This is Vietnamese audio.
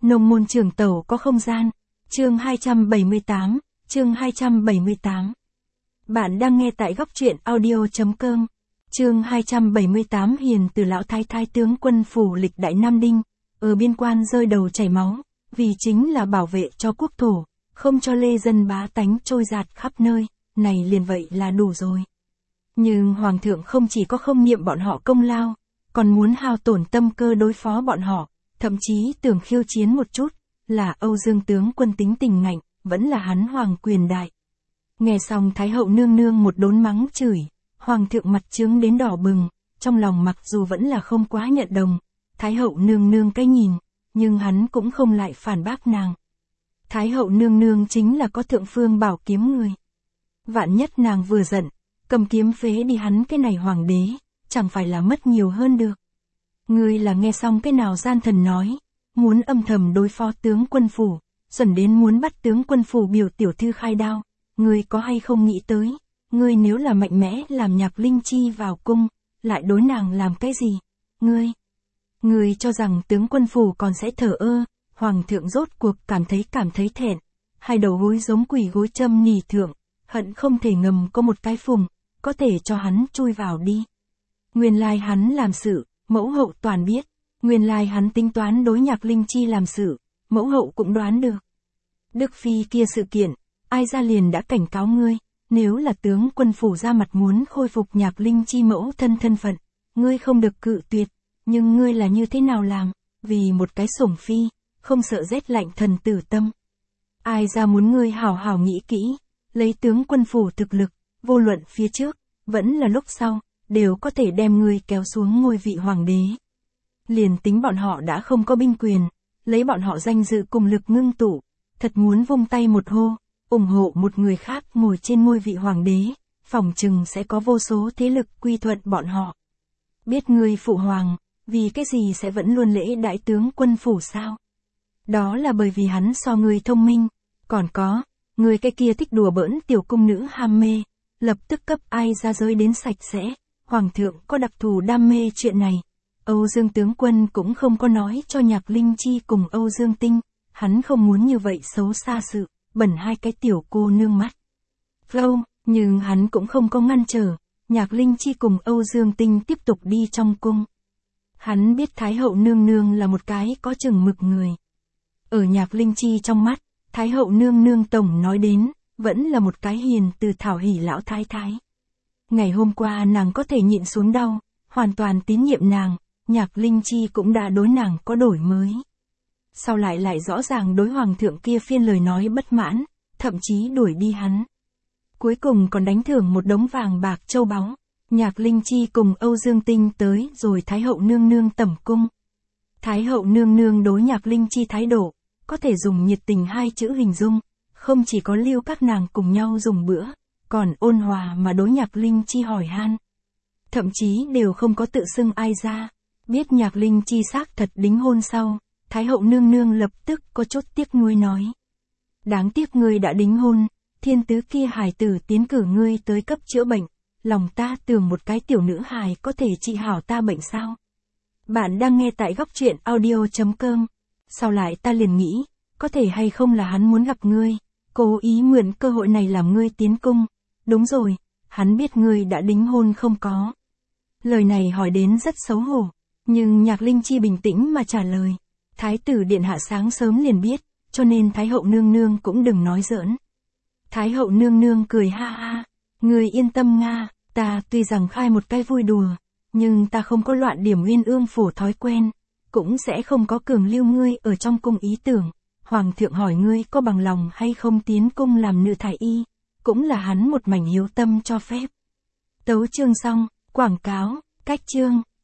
Nông môn trường tẩu có không gian. Chương 278, chương 278. Bạn đang nghe tại góc truyện audio.com. Chương 278 Hiền từ lão thái thái tướng quân phủ lịch đại Nam Đinh, ở biên quan rơi đầu chảy máu, vì chính là bảo vệ cho quốc thổ, không cho lê dân bá tánh trôi dạt khắp nơi, này liền vậy là đủ rồi. Nhưng Hoàng thượng không chỉ có không niệm bọn họ công lao, còn muốn hao tổn tâm cơ đối phó bọn họ, thậm chí tưởng khiêu chiến một chút, là Âu Dương tướng quân tính tình ngạnh, vẫn là hắn hoàng quyền đại. Nghe xong Thái hậu nương nương một đốn mắng chửi, Hoàng thượng mặt trướng đến đỏ bừng, trong lòng mặc dù vẫn là không quá nhận đồng, Thái hậu nương nương cái nhìn, nhưng hắn cũng không lại phản bác nàng. Thái hậu nương nương chính là có thượng phương bảo kiếm người. Vạn nhất nàng vừa giận, cầm kiếm phế đi hắn cái này hoàng đế, chẳng phải là mất nhiều hơn được. Ngươi là nghe xong cái nào gian thần nói, muốn âm thầm đối phó tướng quân phủ, dần đến muốn bắt tướng quân phủ biểu tiểu thư khai đao, ngươi có hay không nghĩ tới, ngươi nếu là mạnh mẽ làm Nhạc Linh Chi vào cung, lại đối nàng làm cái gì? Ngươi cho rằng tướng quân phủ còn sẽ thờ ơ, hoàng thượng rốt cuộc cảm thấy thẹn, hai đầu gối giống quỷ gối châm nỉ thượng, hận không thể ngầm có một cái phùng, có thể cho hắn chui vào đi. Nguyên lai hắn làm sự, mẫu hậu toàn biết, nguyên lai hắn tính toán đối Nhạc Linh Chi làm sự, mẫu hậu cũng đoán được. Đức Phi kia sự kiện, ai ra liền đã cảnh cáo ngươi, nếu là tướng quân phủ ra mặt muốn khôi phục Nhạc Linh Chi mẫu thân phận, ngươi không được cự tuyệt, nhưng ngươi là như thế nào làm, vì một cái sủng phi, không sợ rét lạnh thần tử tâm. Ai ra muốn ngươi hảo hảo nghĩ kỹ, lấy tướng quân phủ thực lực, vô luận phía trước, vẫn là lúc sau, đều có thể đem ngươi kéo xuống ngôi vị hoàng đế. Liền tính bọn họ đã không có binh quyền, lấy bọn họ danh dự cùng lực ngưng tụ, thật muốn vung tay một hô, ủng hộ một người khác ngồi trên ngôi vị hoàng đế, phỏng chừng sẽ có vô số thế lực quy thuận bọn họ. Biết ngươi phụ hoàng, vì cái gì sẽ vẫn luôn lễ đại tướng quân phủ sao? Đó là bởi vì hắn so ngươi thông minh, còn có, ngươi cái kia thích đùa bỡn tiểu cung nữ ham mê, lập tức cấp ai ra giới đến sạch sẽ, hoàng thượng có đặc thù đam mê chuyện này. Âu Dương tướng quân cũng không có nói cho Nhạc Linh Chi cùng Âu Dương Tinh, hắn không muốn như vậy xấu xa sự, bẩn hai cái tiểu cô nương mắt. Nhưng hắn cũng không có ngăn trở, Nhạc Linh Chi cùng Âu Dương Tinh tiếp tục đi trong cung. Hắn biết Thái hậu nương nương là một cái có chừng mực người. Ở Nhạc Linh Chi trong mắt, Thái hậu nương nương tổng nói đến, vẫn là một cái hiền từ thảo hỉ lão thái thái. Ngày hôm qua nàng có thể nhịn xuống đau, hoàn toàn tín nhiệm nàng, Nhạc Linh Chi cũng đã đối nàng có đổi mới. Sau lại rõ ràng đối hoàng thượng kia phiên lời nói bất mãn, thậm chí đuổi đi hắn. Cuối cùng còn đánh thưởng một đống vàng bạc châu báu. Nhạc Linh Chi cùng Âu Dương Tinh tới rồi Thái hậu nương nương tẩm cung. Thái hậu nương nương đối Nhạc Linh Chi thái độ, có thể dùng nhiệt tình hai chữ hình dung, không chỉ có lưu các nàng cùng nhau dùng bữa, còn ôn hòa mà đối Nhạc Linh Chi hỏi han. Thậm chí đều không có tự xưng ai ra, biết Nhạc Linh Chi xác thật đính hôn sau, Thái hậu nương nương lập tức có chút tiếc nuối nói. Đáng tiếc ngươi đã đính hôn, thiên tứ kia hài tử tiến cử ngươi tới cấp chữa bệnh, lòng ta tưởng một cái tiểu nữ hài có thể trị hảo ta bệnh sao. Bạn đang nghe tại góc truyện audio.com. Sau lại ta liền nghĩ, có thể hay không là hắn muốn gặp ngươi, cố ý mượn cơ hội này làm ngươi tiến cung. Đúng rồi, hắn biết ngươi đã đính hôn không có. Lời này hỏi đến rất xấu hổ, nhưng Nhạc Linh Chi bình tĩnh mà trả lời. Thái tử điện hạ sáng sớm liền biết, cho nên Thái hậu nương nương cũng đừng nói giỡn. Thái hậu nương nương cười ha ha, ngươi yên tâm nga, ta tuy rằng khai một cái vui đùa, nhưng ta không có loạn điểm Uyên Ương phủ thói quen, cũng sẽ không có cường lưu ngươi ở trong cung ý tưởng. Hoàng thượng hỏi ngươi có bằng lòng hay không tiến cung làm nữ thái y, cũng là hắn một mảnh hiếu tâm cho phép. Tấu chương xong, quảng cáo, cách chương.